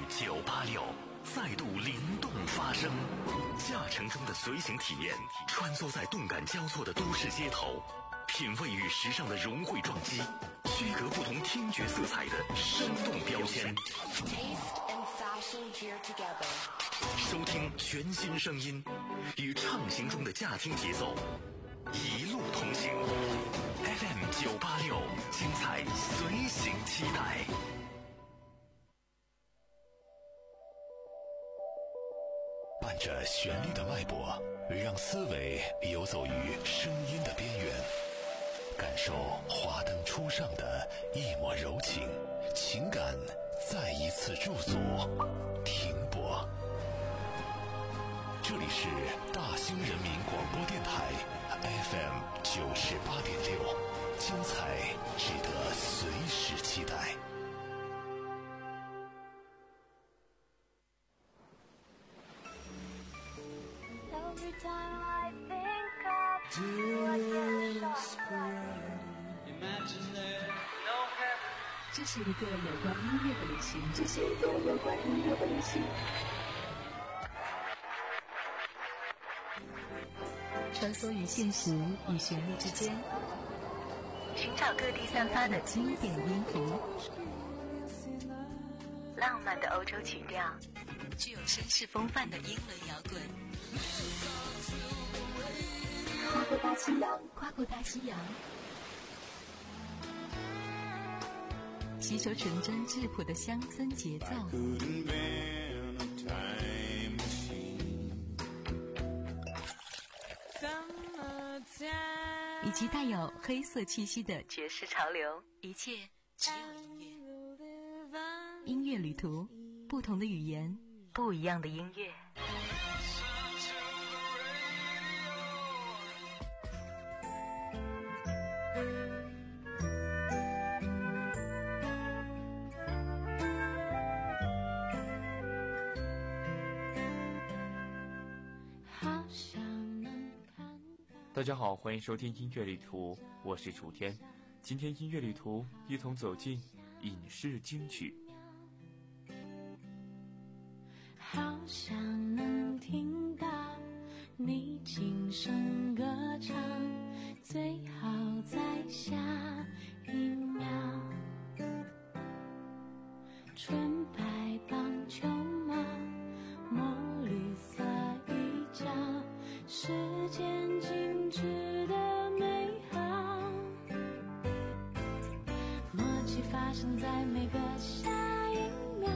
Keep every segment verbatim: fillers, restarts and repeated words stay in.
九八六再度灵动发声，驾乘中的随行体验，穿梭在动感交错的都市街头，品味与时尚的融汇撞击，区隔不同听觉色彩的生动标签。收听全新声音，与畅行中的驾听节奏，一路同行。F M 九八六，精彩随行期待。伴着旋律的脉搏，让思维游走于声音的边缘，感受华灯初上的一抹柔情，情感再一次驻足停泊。这里是大兴人民广播电台 F M 九十八点六，精彩值得随时期待。 Every time I think of you, I get desperate. Imagine there no heaven. 这是一个有关音乐的旅行，这是一个有关音乐的旅行。穿梭于现实与旋律之间，寻找各地散发的经典音符，浪漫的欧洲曲调，具有绅士风范的英伦摇滚。跨过大西洋，跨过大西洋，吸收纯真质朴的乡村节奏，以及带有黑色气息的爵士潮流，一切只有音乐。音乐旅途，不同的语言，不一样的音乐。 大家好，欢迎收听音乐旅途，我是楚天。今天音乐旅途一同走进影视金曲。 好想能听到你轻声歌唱，最好在下一秒。纯白棒球帽，墨绿色衣角，时间静止的美好，默契发生在每个下一秒，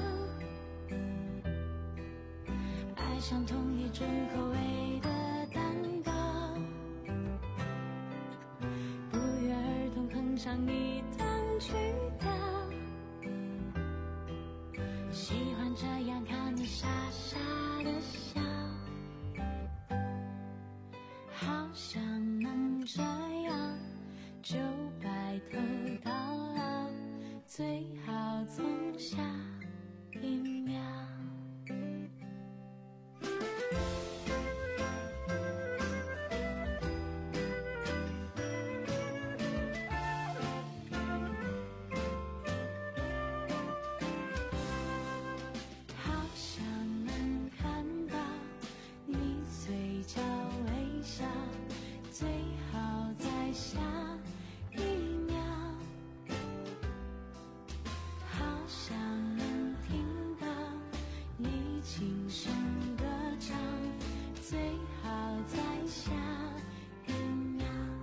爱上同一种口味的蛋糕，不约而同哼唱一段曲调，喜欢这样看你傻傻的笑，好想能这样就白头到老，最好从下一秒。好想能看到你嘴角微笑，最好在下一秒。好想能听到你轻声歌唱，最好在下一秒。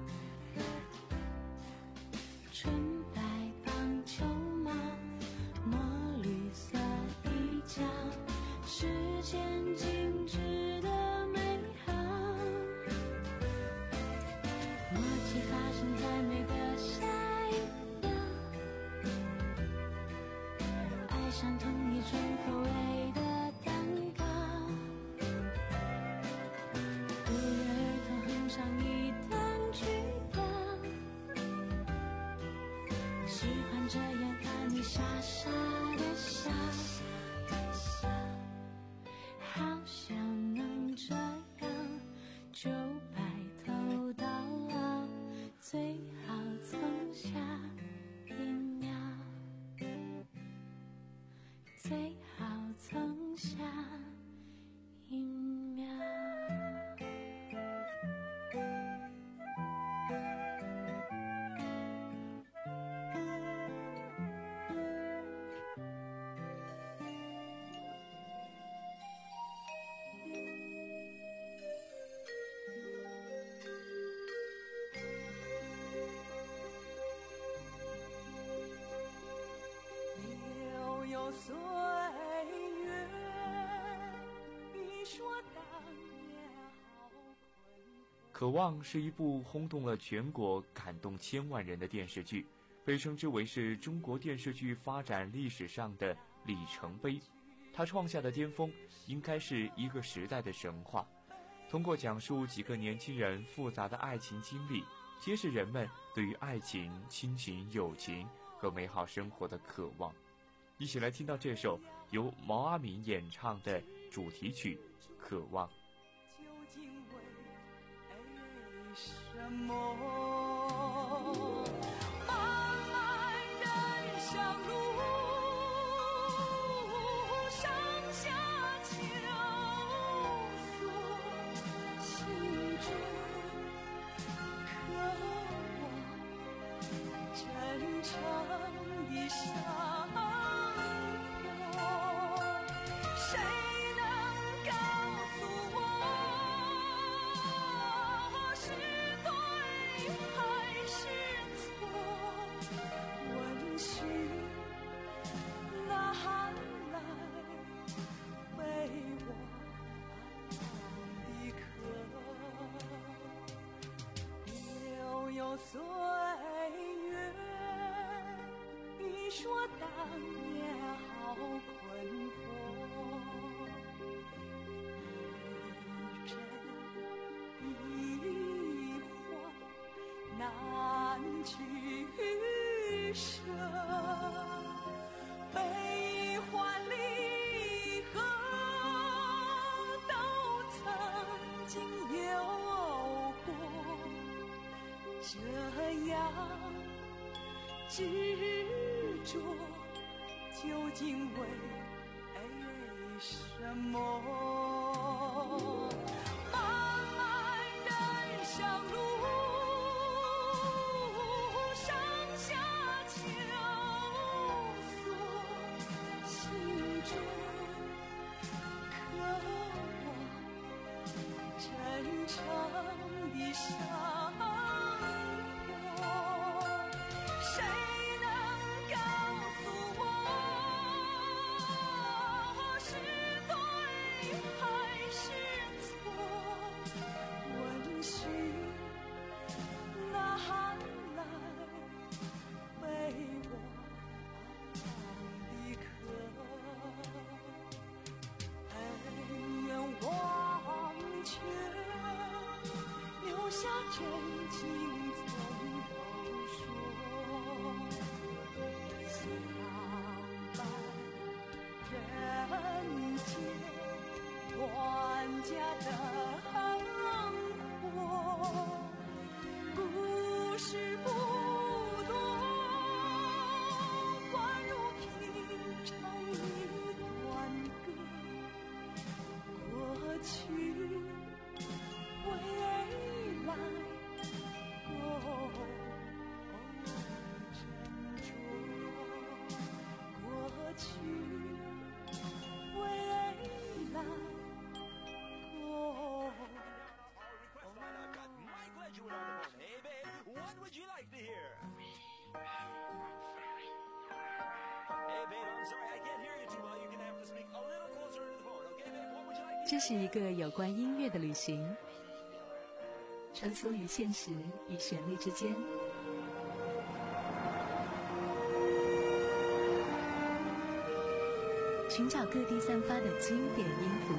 纯白棒球帽，墨绿色衣角，时间静止的美好，默契发生在每个下一秒，爱上同一种口味的蛋糕，不约而同哼唱一段曲调，喜欢这样看你傻傻的笑，好想能这样就白头到老，最好从下一秒，最好曾下一秒。岁月，你说当年好困惑。 渴望是一部轰动了全国、感动千万人的电视剧，被称之为是中国电视剧发展历史上的里程碑。它创下的巅峰，应该是一个时代的神话。通过讲述几个年轻人复杂的爱情经历，揭示人们对于爱情、亲情、友情和美好生活的渴望。一起来听到这首由毛阿敏演唱的主题曲《渴望》。 究竟为什么？漫漫人生路，上下求索，心中渴望真诚的伤。岁月，你说当年好困惑，一真一幻难取舍，悲欢离合都曾经有过。这样执着究竟为什么？漫漫人生路，上下求索，心中渴望真诚的伤。真情从头说，相伴人间万家灯火，故事不多，宛如平常一段歌，过去未来共斟酌，过去未来共。 这是一个有关音乐的旅行，穿梭于现实与旋律之间，寻找各地散发的经典音符，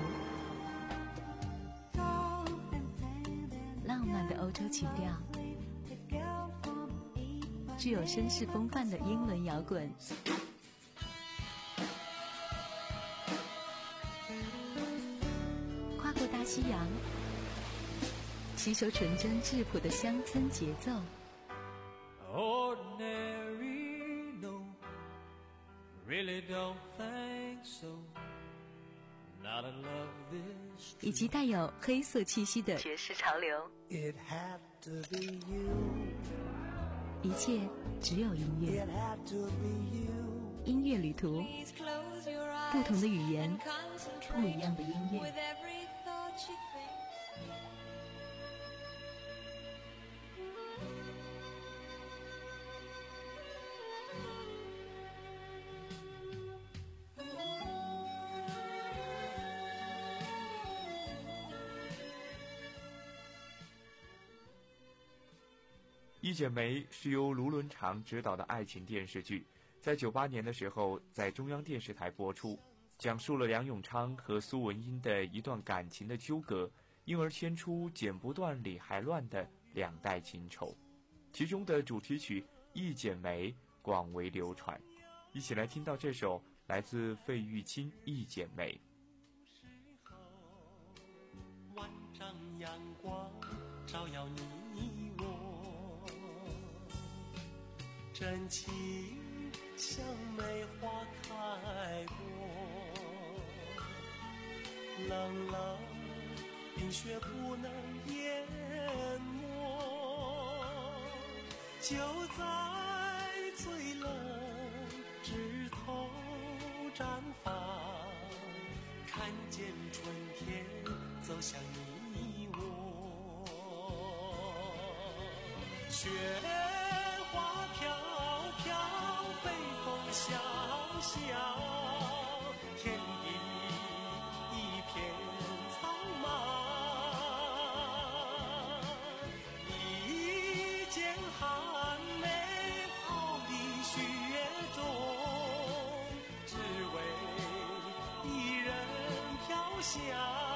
浪漫的欧洲情调，具有绅士风范的英伦摇滚，跨过大西洋，吸收纯真质朴的乡村节奏。 Ordinary, no, really don't think so. 以及带有黑色气息的爵士潮流。一切只有音乐，音乐旅途，不同的语言，不一样的音乐。 《一剪梅》是由卢伦常执导的爱情电视剧，在九八年的时候在中央电视台播出，讲述了梁永昌和苏文英的一段感情的纠葛，因而牵出剪不断理还乱的两代情仇。其中的主题曲《一剪梅》广为流传，一起来听到这首来自费玉清《一剪梅》。 万丈阳光照耀你我，真情像梅花开过，冷冷冰雪不能淹没，就在最冷枝头绽放，看见春天走向你我，雪花飘飘，北风萧萧，天地一片苍茫，一剪寒梅抛离雪中，只为一人飘香。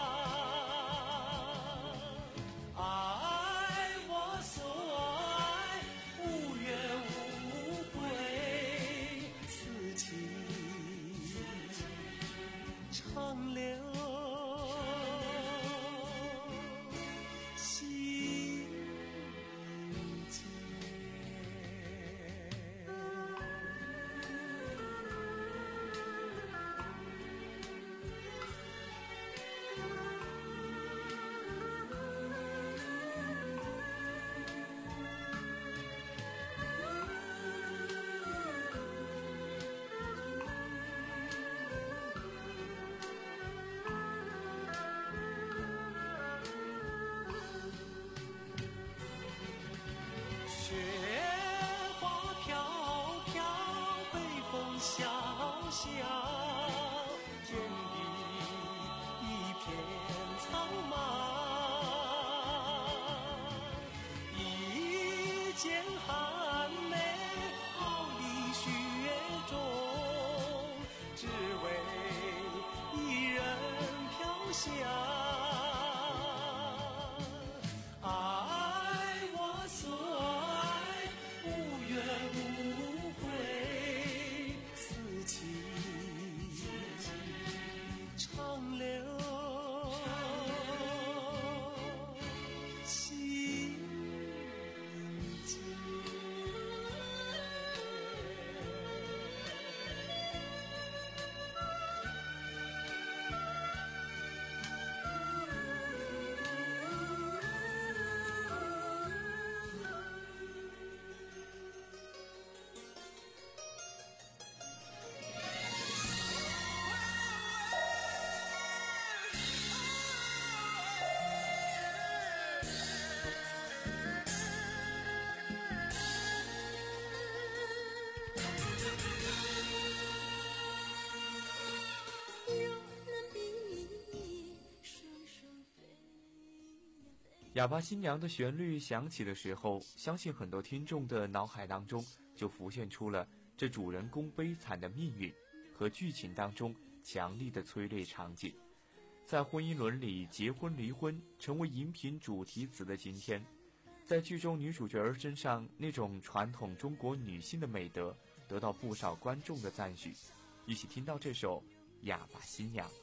哑巴新娘的旋律响起的时候，相信很多听众的脑海当中就浮现出了这主人公悲惨的命运和剧情当中强力的催泪场景。在婚姻伦理结婚离婚成为荧屏主题词的今天，在剧中女主角儿身上那种传统中国女性的美德得到不少观众的赞许。一起听到这首《哑巴新娘》。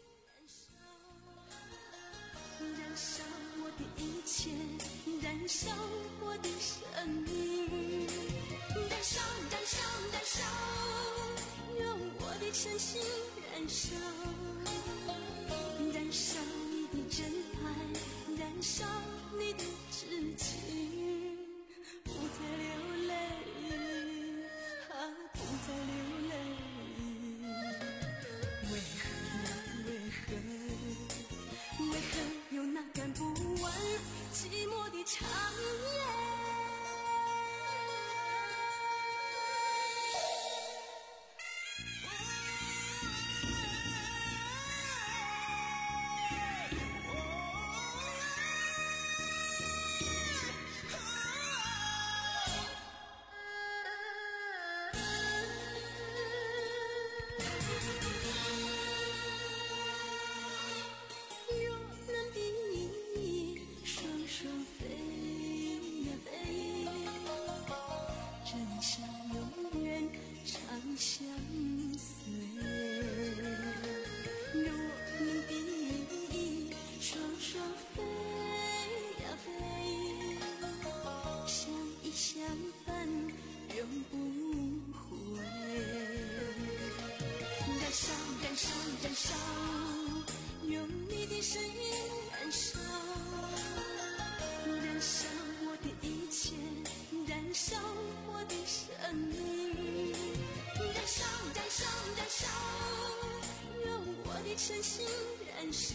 燃烧我的一切，燃烧我的生命，燃烧燃烧燃烧，用我的真心燃烧。 燃烧你的痴情，不再流泪，啊，不再流泪。为何为何为何有那赶不完寂寞的长夜？身心燃烧，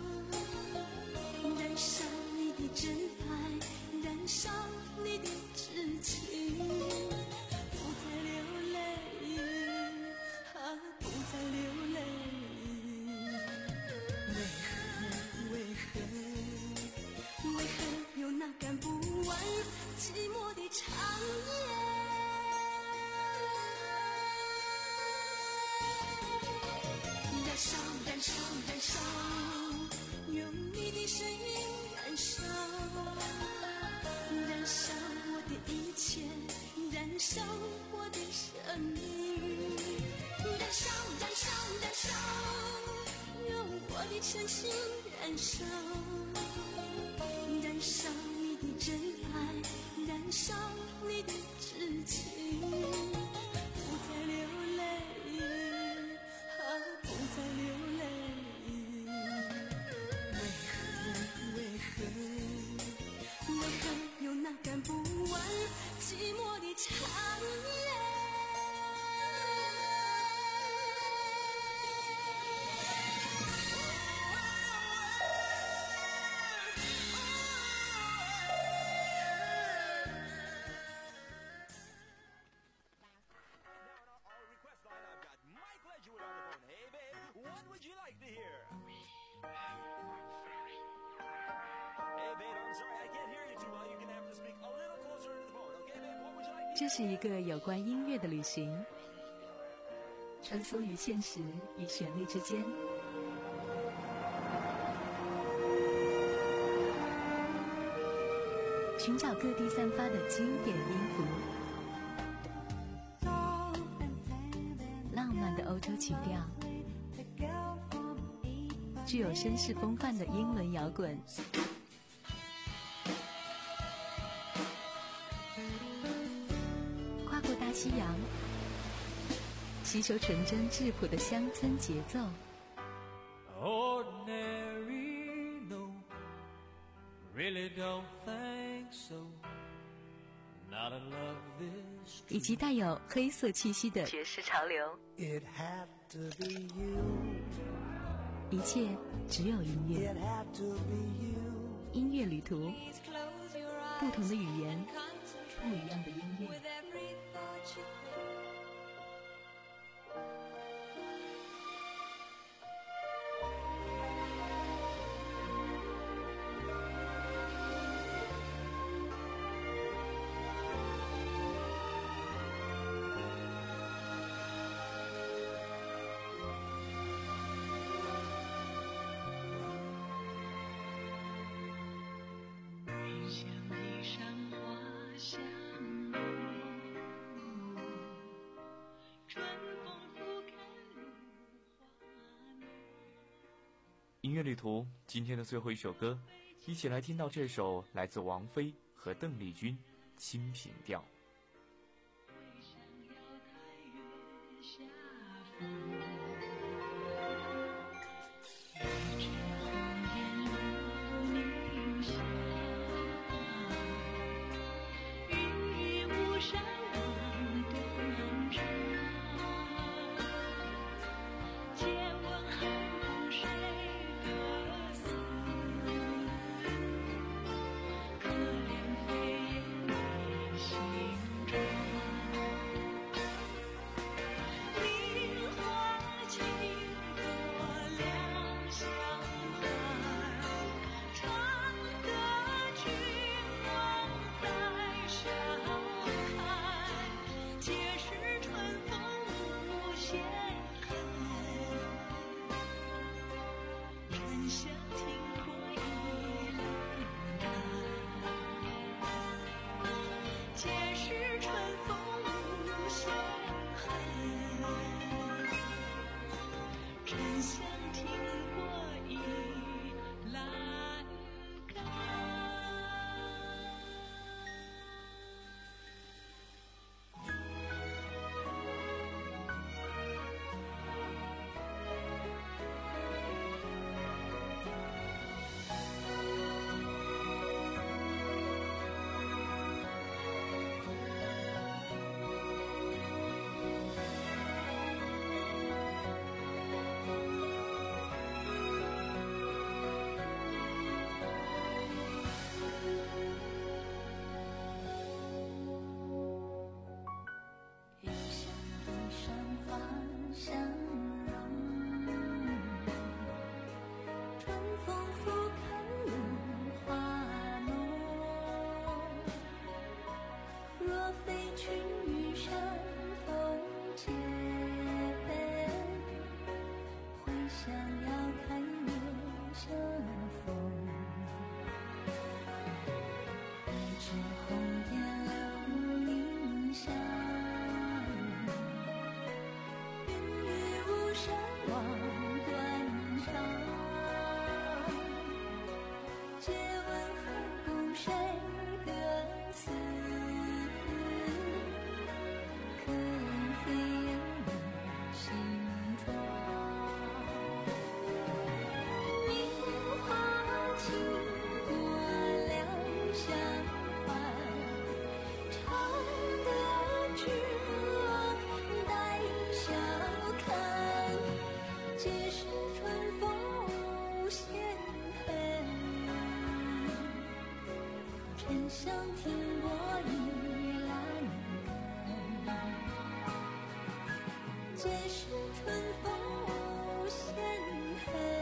燃烧你的真爱，燃烧你的痴情，不再流泪，啊，不再流泪。为何为何为何有那赶不完寂寞的长夜？燃烧，燃烧，燃烧，用你的声音燃烧，燃烧我的一切，燃烧我的生命，燃烧，燃烧，燃烧，用我的真心燃烧，燃烧你的真爱，燃烧你的痴情，不再流泪。不再流泪，为何为何为何有那赶不完寂寞的长夜？ 这是一个有关音乐的旅行，穿梭于现实与旋律之间，寻找各地散发的经典音符，浪漫的欧洲情调，具有绅士风范的英伦摇滚，跨过大西洋，吸收纯真质朴的乡村节奏。 Ordinary, no, really don't think so. Not in love this. 以及带有黑色气息的爵士潮流。 It had to be you. 一切只有音乐。 It had to be you. 音乐旅途，不同的语言，不一样的音乐。 音乐旅途今天的最后一首歌，一起来听到这首来自王菲和邓丽君《清平调》。 一阵红颜如凝霜， 像停泊一栏杆，皆是春风无限恨，真像停泊一栏杆。像停泊一栏杆，皆是春风无限恨，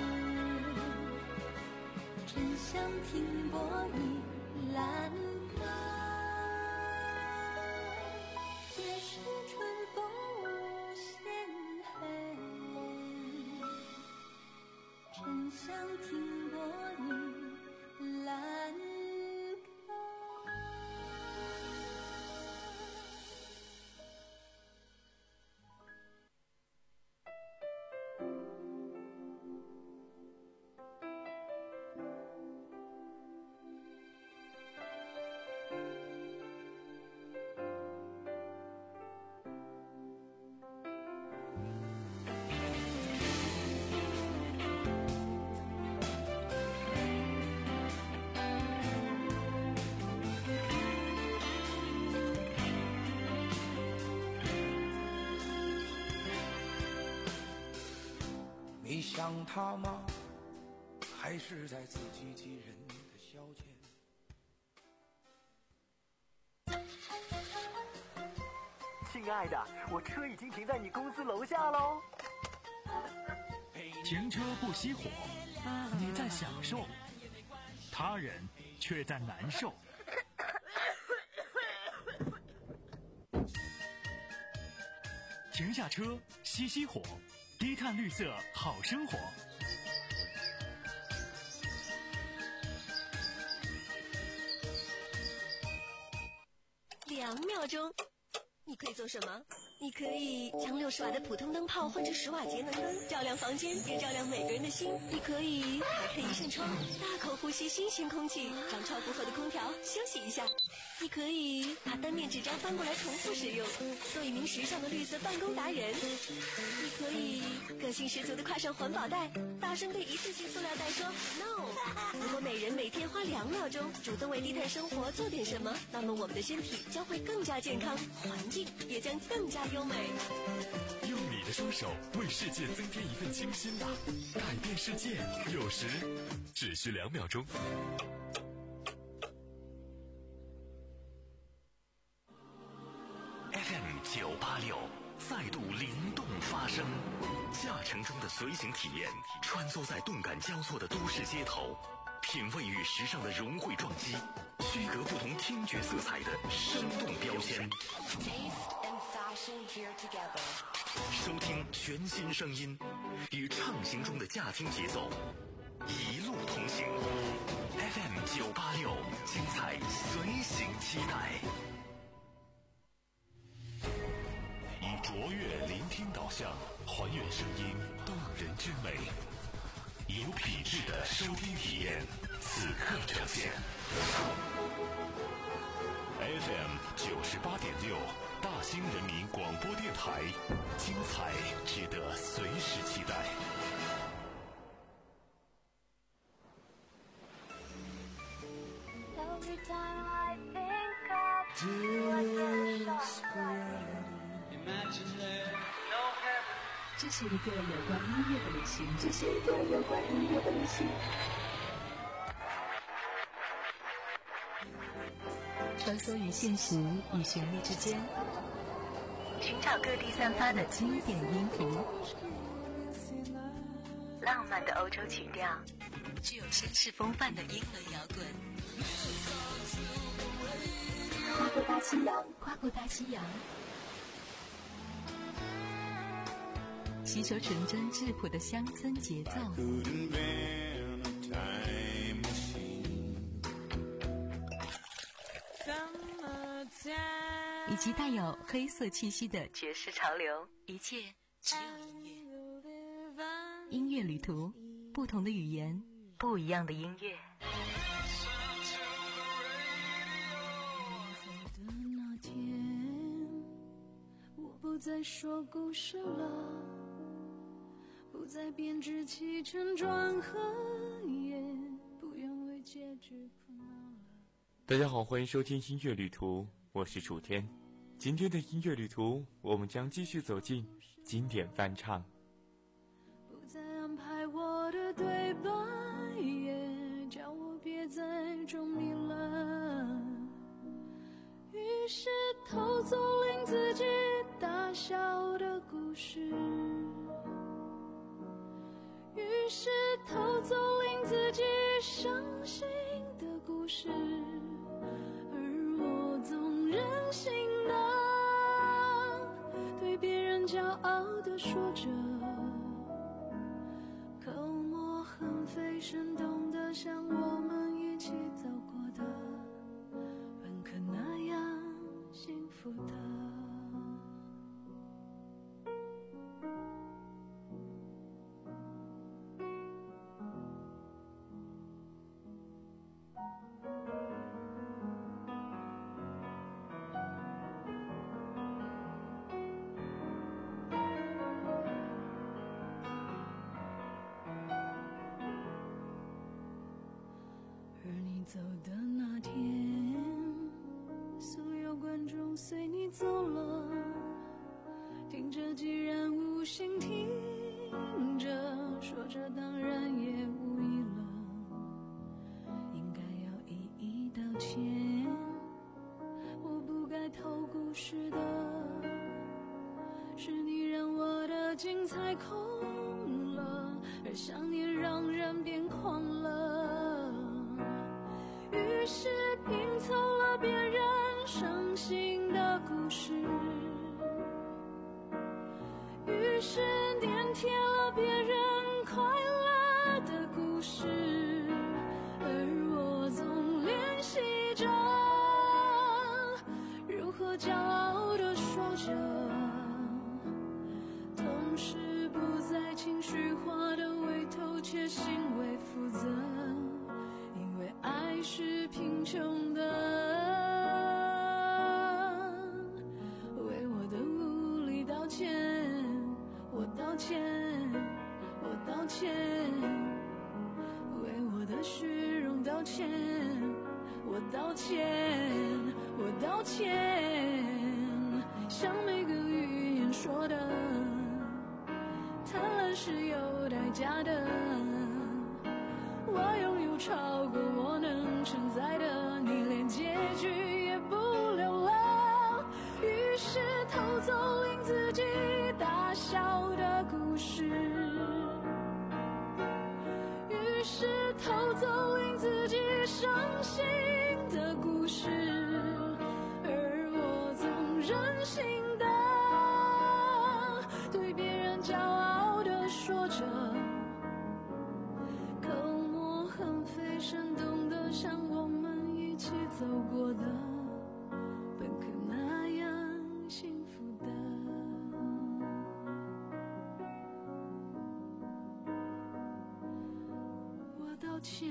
真像停泊一栏杆，皆是春风无限恨，真像停泊一栏杆。 你想他吗？还是在自欺欺人的消遣？ 亲爱的，我车已经停在你公司楼下喽。 停车不熄火，你在享受，他人却在难受。停下车，熄熄火，低碳绿色好生活。 两秒钟，你可以做什么？你可以将六十瓦的普通灯泡换成十瓦节能灯，照亮房间，也照亮每个人的心。你可以打开一扇窗，大口呼吸新鲜空气，让超负荷的空调休息一下。你可以把单面纸张翻过来重复使用，做一名时尚的绿色办公达人。你可以个性十足的挎上环保袋，大声对一次性塑料袋说 no。 如果每人每天花两秒钟主动为低碳生活做点什么，那么我们的身体将会更加健康，环境也将更加优美。 用你的双手为世界增添一份清新吧，改变世界有时只需两秒钟。F M 九八六再度灵动发声，驾乘中的随行体验，穿梭在动感交错的都市街头，品味与时尚的融汇撞击，区隔不同听觉色彩的生动标签。收听全新声音，与畅行中的驾听节奏， 一路同行。F M 九八六，精彩随行期待。以卓越聆听导向，还原声音动人之美，有品质的收听体验，此刻呈现。F M 九十八点六，大兴人民广播电台，精彩值得随时期待。 这是一个有关音乐的旅行，这是一个有关音乐的旅行。穿梭于现实与旋律之间，寻找各地散发的经典音符，浪漫的欧洲曲调，具有绅士风范的英伦摇滚。跨过大西洋，跨过大西洋，吸收纯真质朴的乡村节奏，以及带有黑色气息的爵士潮流，一切只有音乐。音乐旅途，不同的语言，不一样的音乐。 不再说故事了，不再编织起承转合，也不愿为结局苦恼了。 大家好，欢迎收听音乐旅途，我是楚天。今天的音乐旅途，我们将继续走进经典翻唱。 不再安排我的对白，也叫我别再装迷了。于是偷走令自己大笑的故事，于是偷走令自己伤心的故事，而我总任性的对别人骄傲的说着，口沫横飞，生动的像我们一起走过的本可那样幸福的。而你走的那天，所有观众随你走了，听着既然无心听着，说着当然也无意了，应该要一一道歉。我不该偷故事的，是你让我的精彩空了，而想念让人变狂了，于是拼凑了别人伤心的故事，于是粘贴了别人快乐的故事，而我总练习着如何骄傲地说着，同时不再情绪化地为偷窃行为负责，因为爱是贫穷的，为我的无力道歉，我道歉，我道歉，为我的虚荣道歉，我道歉，我道歉，像每个语言说的，贪婪是有代价的，我拥有超过我能承载的，你连结局也不留了，于是偷走令自己大笑的故事，于是偷走令自己伤心的故事，而我总任性的对别人骄傲的说着，口道歉，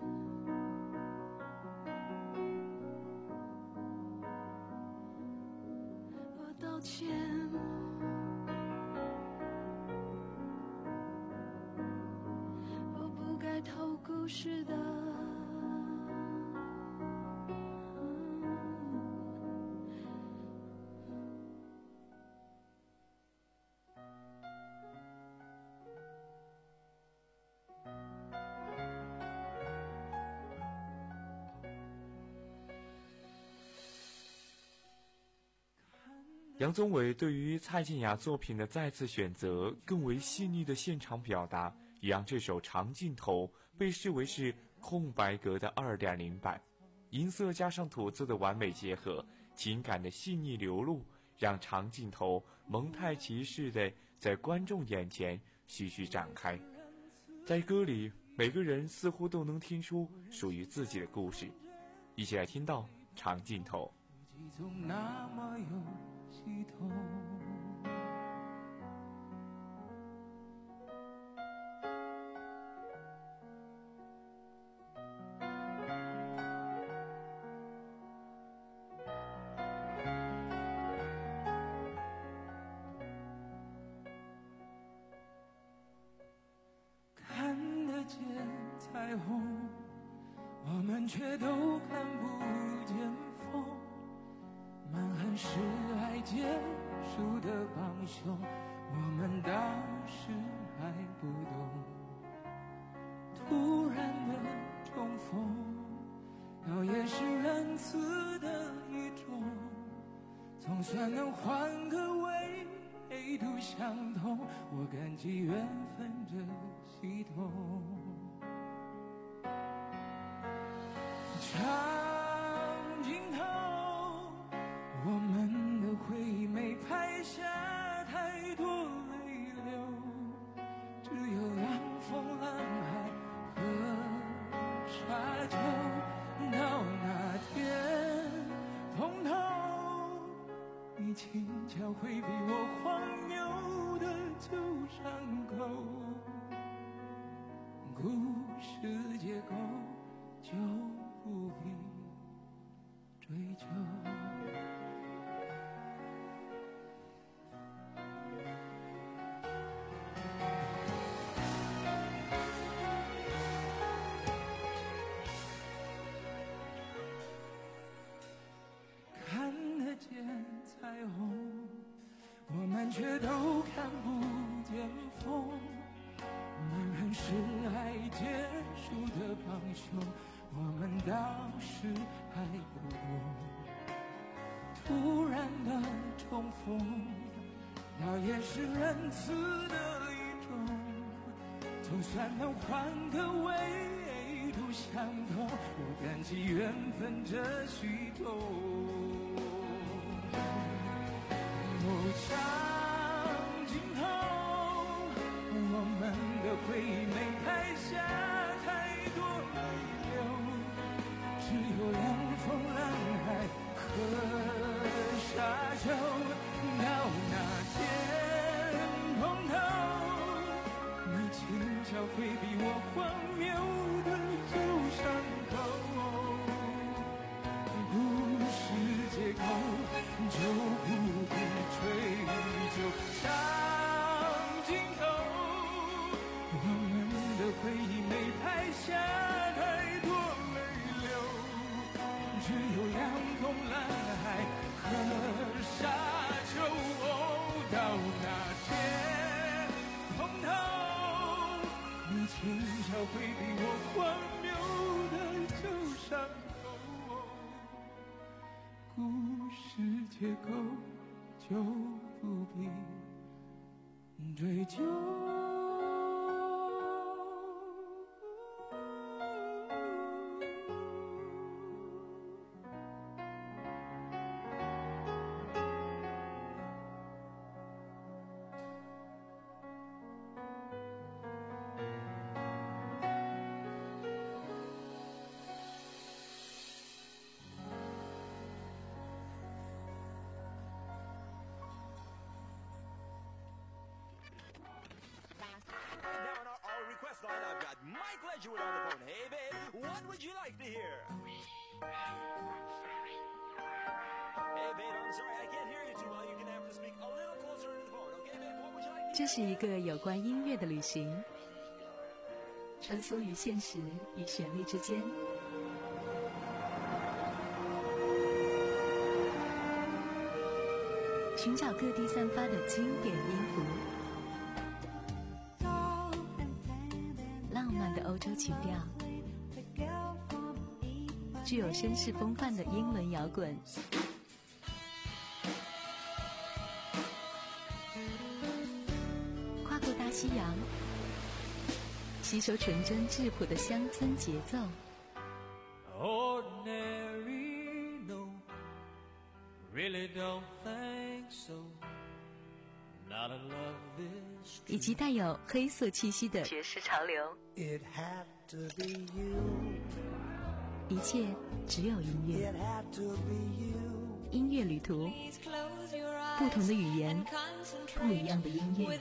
我道歉，我不该偷故事的。 杨宗纬对于蔡健雅作品的再次选择，更为细腻的现场表达，也让这首《长镜头》被视为是空白格的 二点零 版。音色加上吐字的完美结合，情感的细腻流露，让长镜头蒙太奇似的在观众眼前徐徐展开。在歌里，每个人似乎都能听出属于自己的故事。一起来听到《长镜头》。 那么有系统，看得见彩虹，我们却都看不见风。满含是爱结束的帮凶，我们当时还不懂。突然的重逢，倒也是仁慈的一种，总算能换个维度相同。我感激缘分这系统。长镜头，我们的回忆没拍下太多泪流，只有凉风蓝海和沙丘。到那天碰头，你轻巧回避我荒谬的旧伤口，故事结构就不必追究。看得见彩虹，我们却都看不见风。满含是爱结束的帮凶，我们当时还不懂。突然的重逢，倒也是仁慈的一种，总算能换个维度相同。我感激缘分这虚构。哦，长镜头，我们的回忆没拍下太多泪流，只有凉风蓝海和沙丘。到那天碰头，你轻巧回避我荒谬的旧伤口，故事结构就不必追究。长镜头，我们的回忆没拍下太多泪流，只有凉风蓝海和沙丘。到那天碰头，你轻巧回避我荒谬的旧伤口，故事结构就不必追究。 graduate on the phone. Hey, babe, what would you like to hear? Hey, babe, I'm sorry, I can't hear you too well. You're gonna have to speak a little closer to the phone, okay, babe? What would you like to hear? 这是一个有关音乐的旅行，穿梭于现实与旋律之间。寻找各地散发的经典音符，浪漫的欧洲曲调，具有绅士风范的英伦摇滚，跨过大西洋，吸收纯真质朴的乡村节奏。 Ordinary, no, really don't think so. Not a love is 以及带有黑色气息的爵士潮流。 It had to be you. 一切只有音乐。 It had to be you. 音乐旅途，不同的语言，不一样的音乐。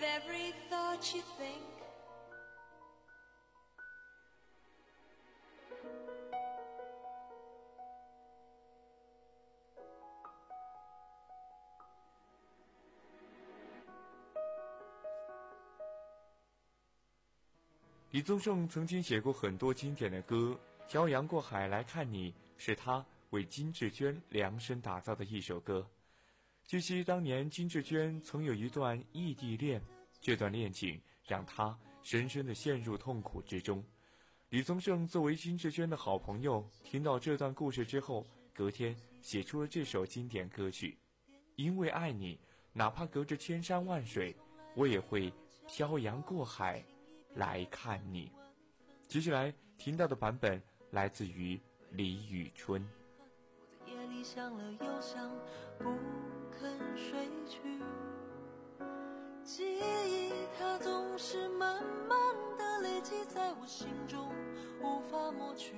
李宗盛曾经写过很多经典的歌，《漂洋过海来看你》是他为金志娟量身打造的一首歌。据悉，当年金志娟曾有一段异地恋，这段恋情让她深深地陷入痛苦之中。李宗盛作为金志娟的好朋友，听到这段故事之后，隔天写出了这首经典歌曲。因为爱你，哪怕隔着千山万水，我也会漂洋过海来看你。接下来听到的版本来自于李宇春。 我在夜里想了又想，不肯睡去。记忆它总是慢慢的累积在我心中，无法抹去。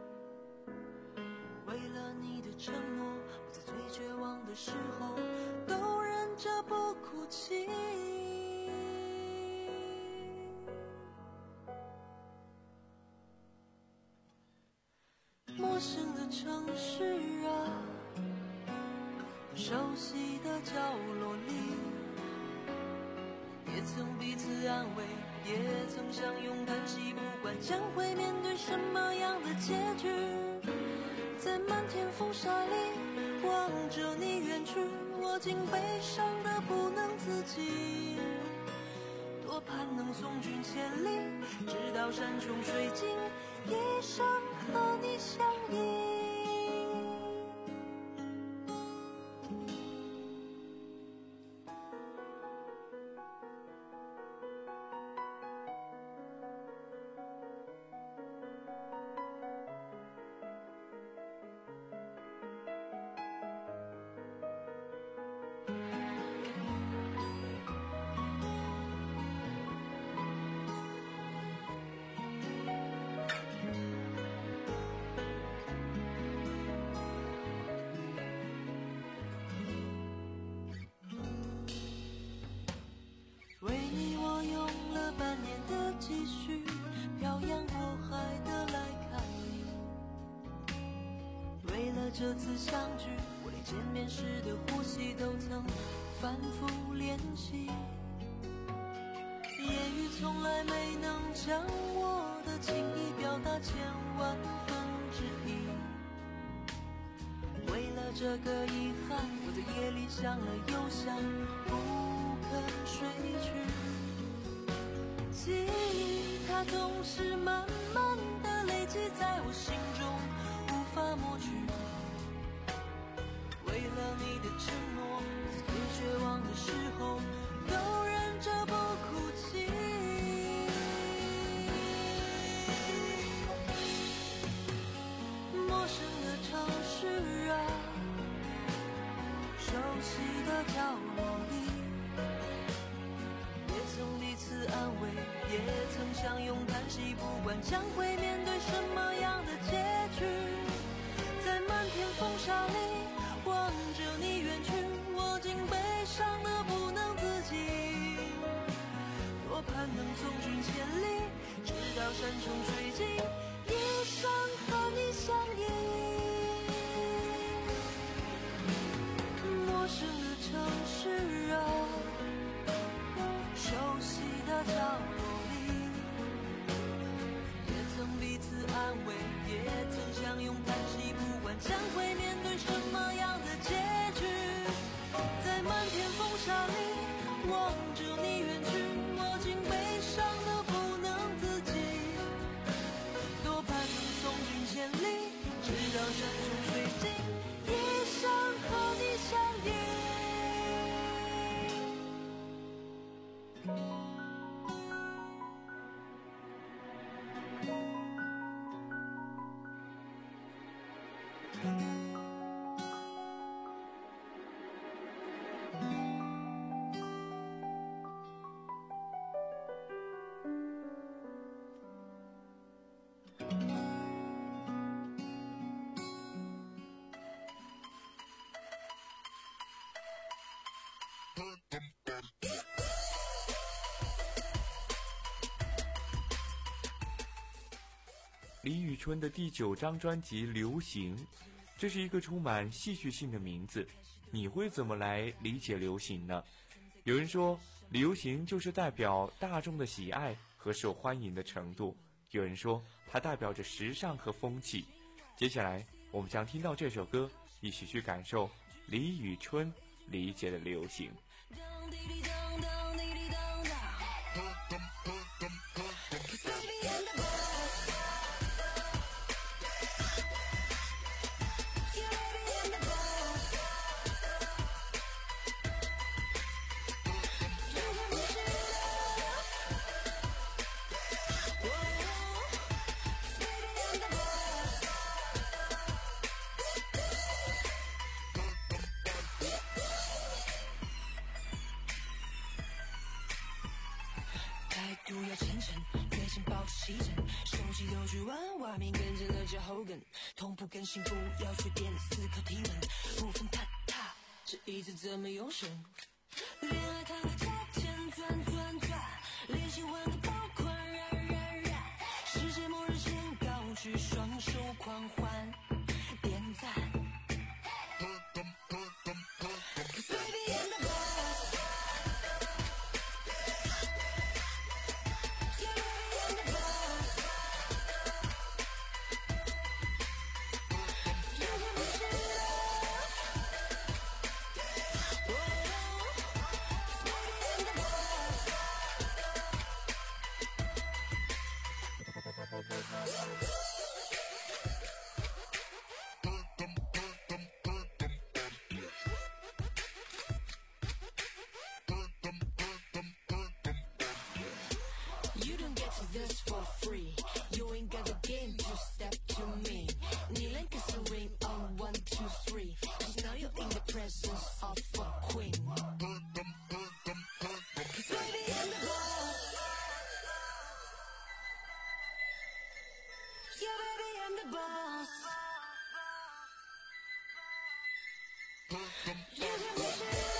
为了你的承诺，我在最绝望的时候都忍着不哭泣。陌生的城市啊，熟悉的角落里，也曾彼此安慰，也曾相拥叹息，不管将会面对什么样的结局。在漫天风沙里望着你远去，我竟悲伤得不能自己。多盼能送君千里，直到山穷水尽，一生和你相依。为你我用了半年的积蓄，漂洋过海的来看你。为了这次相聚，我连见面时的呼吸都曾反复练习。言语从来没能将我的情意表达千万分之一。为了这个遗憾，我在夜里想了又想，不肯睡去。记忆它总是慢慢的累积在我心中，无法抹去。为了你的承诺，在最绝望的时候都忍着不哭泣。陌生的城市啊，熟悉的角落里，也曾彼此安慰，也曾相拥叹息，不管将会面对什么样的结局。在漫天风沙里望着你远去，我竟悲伤得不能自己。多盼能送君千里，直到山山穷水尽，一生和你相依。陌生的城市啊，熟悉的角落里，也曾彼此安慰，也曾相拥叹息，不管将会面对什么样的结局。在漫天风沙里望着你远去，我竟悲伤得不能自己，多盼能送君千里，直到山穷水尽，一生和你相依。 李宇春的第九张专辑《流行》，这是一个充满戏剧性的名字，你会怎么来理解流行呢？有人说，流行就是代表大众的喜爱和受欢迎的程度，有人说它代表着时尚和风气。接下来我们将听到这首歌，一起去感受李宇春理解的流行。 度要虔诚，月前保持细整，手机都去玩，画面跟着了脚后跟，同步更新，不要随便思考提问，不分踏踏，这一次怎么永生？恋爱看个价钱转转转，连喜欢个爆款燃燃燃，世界末日前高举双手狂欢，点赞。This for free, you ain't got the game to step to me. Kneeling kiss a ring on one, two, three. Cause now you're in the presence of a queen. Cause baby I'm the boss. Yeah baby I'm the boss. You can push it up.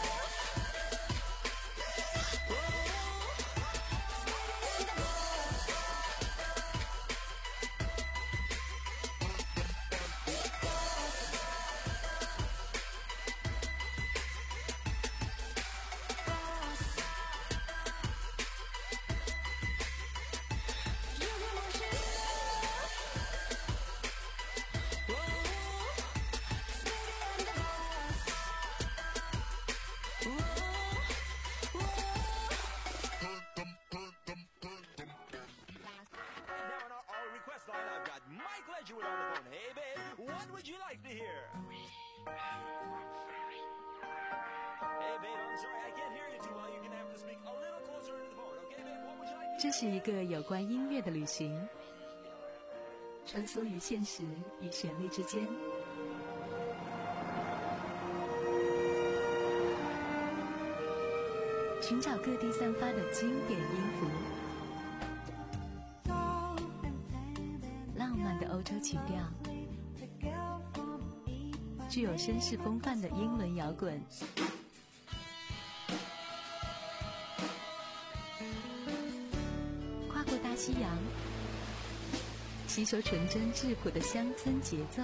What would you like to hear? Hey babe, I'm sorry, I can't hear you too well. You're gonna have to speak a little closer to the phone, okay babe? What would you like to hear? 这是一个有关音乐的旅行，穿梭于现实与旋律之间。寻找各地散发的经典音符，浪漫的欧洲情调，具有绅士风范的英伦摇滚，跨过大西洋， 吸收纯真质朴的乡村节奏。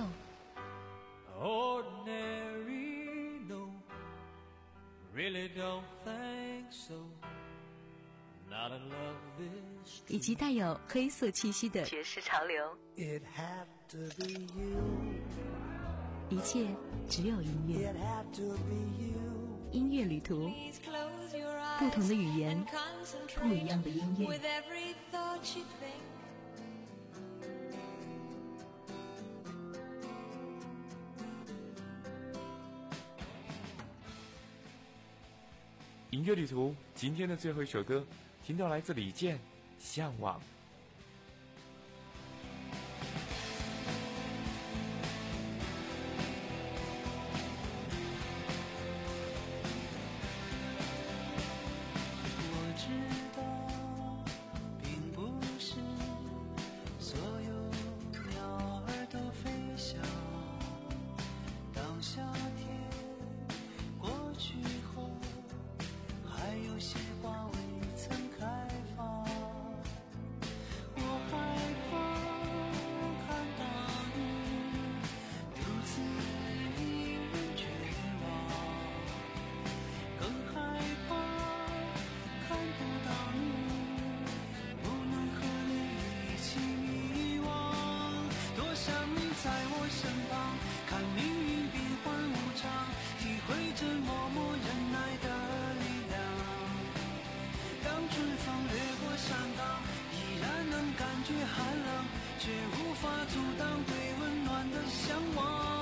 Ordinary, no, really don't think so. Not in love this 以及带有黑色气息的爵士潮流。 It had to be you. 一切只有音乐。 It had to be you. 音乐旅途，不同的语言，不一样的音乐。 With every thought you think. 音乐旅途，今天的最后一首歌，听到来自李健，《向往》。 我知道，并不是所有鸟儿都飞翔。当夏天过去后，还有些花未曾开放。我害怕看到你独自一人绝望，更害怕看不到你，不能和你一起遗忘。多想你在我身旁，看命运变幻无常，体会着默默忍耐的力量。当春风掠过山岗，依然能感觉寒冷，却无法阻挡对温暖的向往。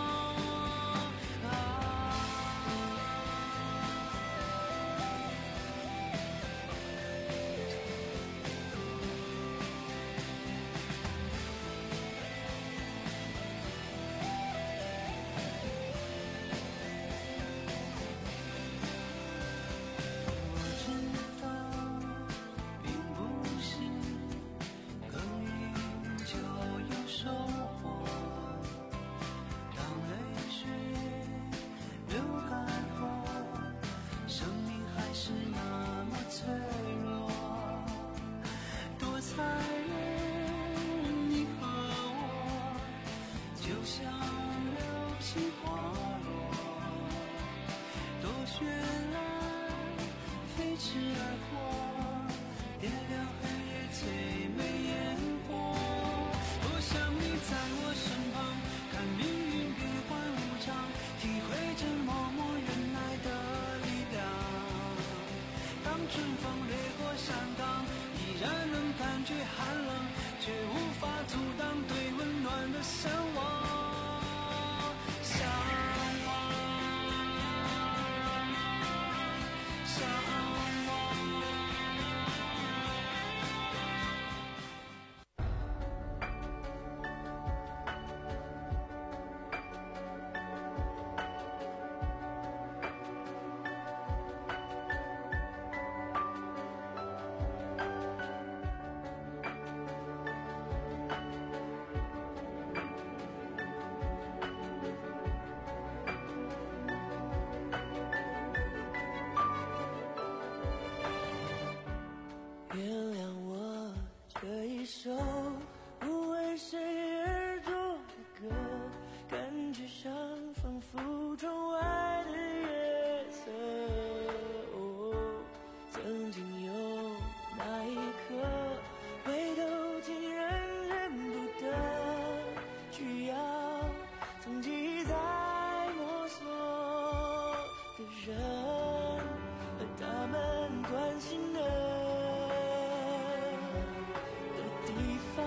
我知道，并不是耕耘就有收获。当泪水流干后，生命还是那么脆弱。多残忍，你和我就像流星滑落，多绚烂，飞驰而过，点亮黑夜最美烟火。多想你在我身旁，看命运变幻无常，体会着默默忍耐的力量。当春风掠过山岗，依然能感觉寒冷，却无法阻挡对温暖的向往。向往，向往。原谅我这一首不为谁而作的歌，感觉上仿佛窗外的月色。哦，曾经有那一刻，回头竟然认不得，需要曾经在摸索的人，和他们关心的地方。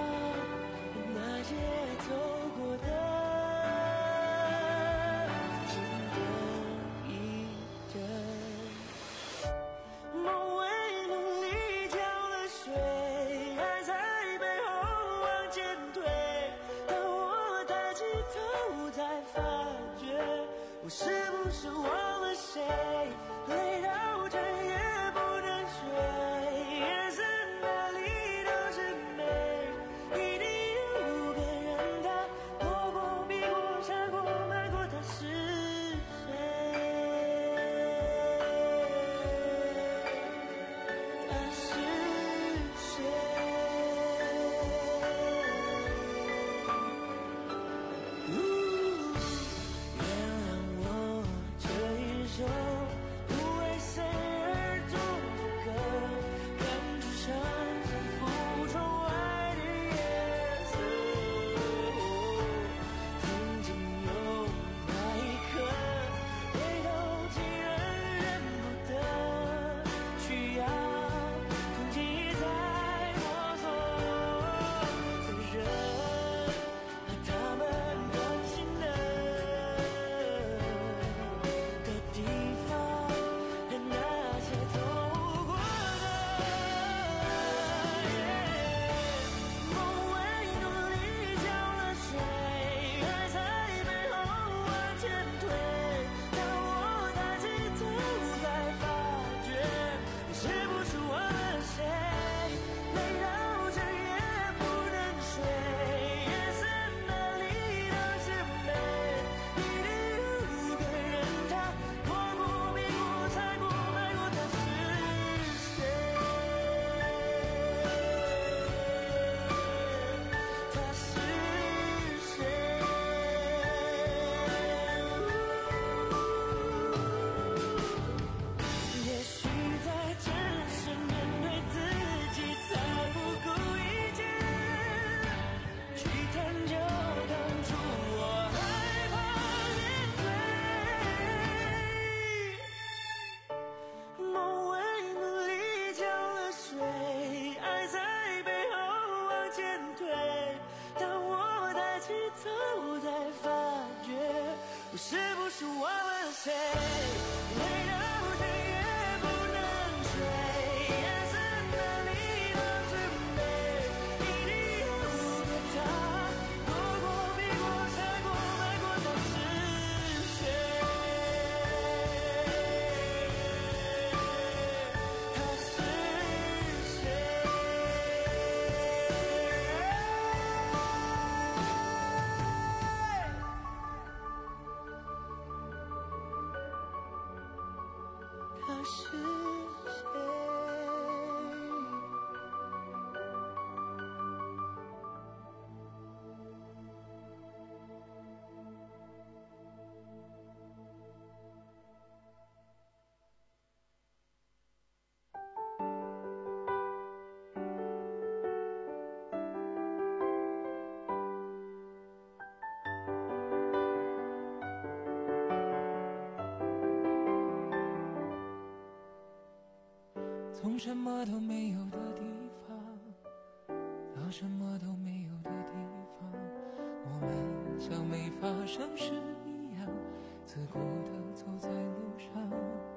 从什么都没有的地方到什么都没有的地方，我们像没发生事一样自顾地走在路上，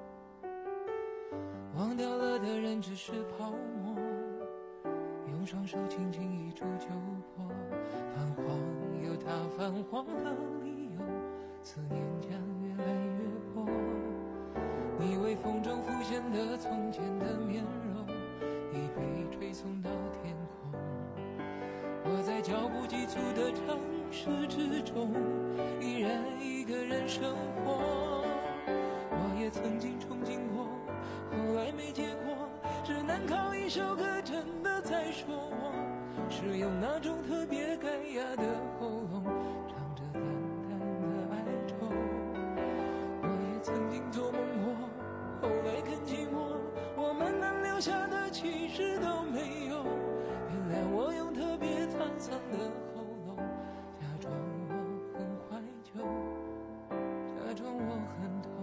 忘掉了的人只是泡沫，用双手轻轻一触就破，泛黄有它泛黄的理由，思念将越来越薄。你微风中浮现的从前的面容已被吹送到天空，我在脚步急促的城市之中依然一个人生活。我也曾经憧憬过，后来没结果，只能靠一首歌真的在说我是用那种特别干哑的喉咙唱着淡淡的哀愁。我也曾经做梦过，后来更寂寞，我们能留下的其实都没有。原谅我用特别沧桑的喉咙假装我很怀旧，假装我很痛。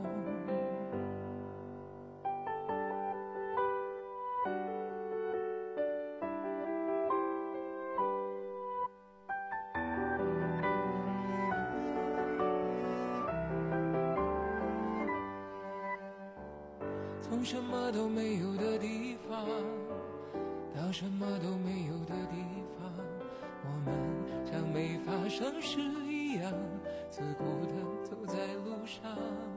从什么都没有的地方到什么都没有的地方，我们像没发生事一样自顾地走在路上，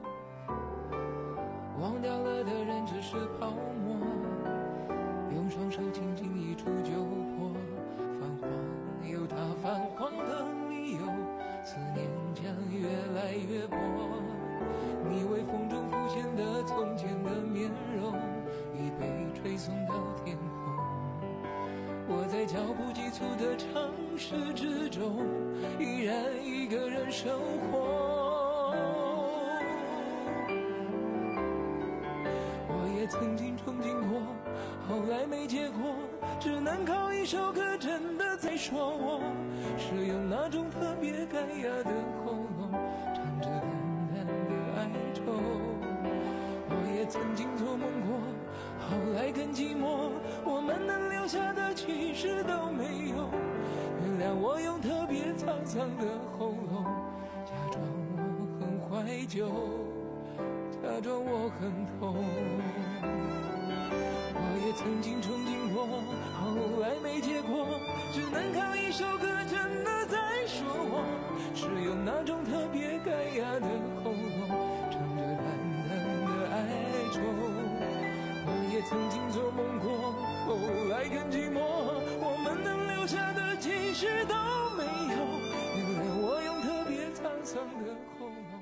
忘掉了的人只是泡沫，用双手轻轻一触就破，泛黄有它泛黄的理由，思念将越来越薄。你微风中浮现的从前的面容已被吹送到天空，我在脚步急促的城市之中依然一个人生活。我也曾经憧憬过，后来没结果，只能靠一首歌真的在说我是用那种特别干哑的喉咙唱着淡淡的哀愁。我也曾经做梦过，后来更寂寞，我们能留下的其实都没有。原谅我用特别沧桑的喉咙假装我很怀旧，假装我很痛。我也曾经憧憬过，后来没结果，只能靠一首歌真的在说我是用那种特别干哑的喉咙唱着淡淡的哀愁。我也曾经做梦过，后来更寂寞，我们能留下的其实都没有。原谅我用特别沧桑的喉咙。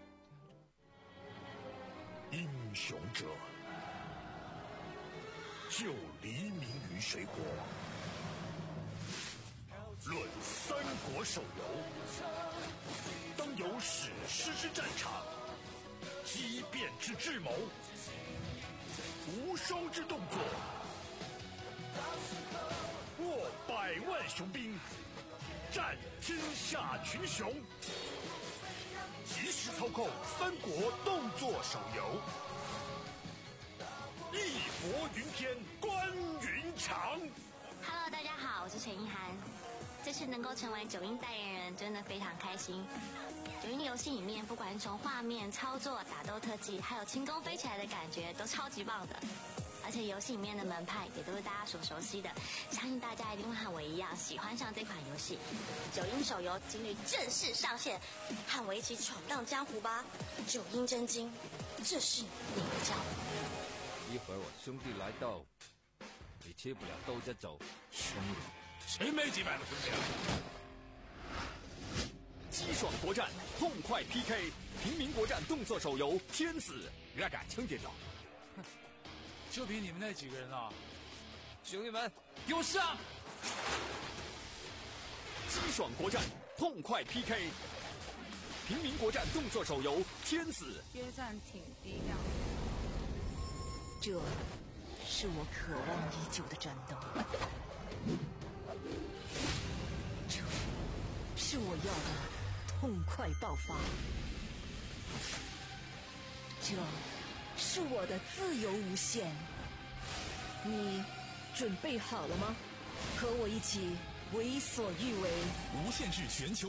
英雄者就黎明于水火。论三国手游，当有史诗之战场，激变之智谋，无双之动作，握百万雄兵，战天下群雄。即时操控三国动作手游，义薄云天，关云长。 Hello， 大家好，我是陈意涵。这次能够成为九阴代言人，真的非常开心。九阴游戏里面，不管是从画面、操作、打斗特技，还有轻功飞起来的感觉，都超级棒的。而且游戏里面的门派也都是大家所熟悉的，相信大家一定会和我一样喜欢上这款游戏。九阴手游今日正式上线，和我一起闯荡江湖吧！九阴真经，这是你的教。 一会儿我兄弟来到，你吃不了兜着走。兄弟， 谁没几百个兄弟啊？ 激爽国战，痛快 P K， 平民国战动作手游《天子》，热感轻点着。 就凭你们那几个人啊！ 兄弟们， 给我上！ 激爽国战，痛快 P K， 平民国战动作手游《天子》。 约战挺低调。 这是我渴望已久的战斗，这是我要的痛快爆发，这是我的自由无限。 你准备好了吗？和我一起为所欲为， 无限制全球。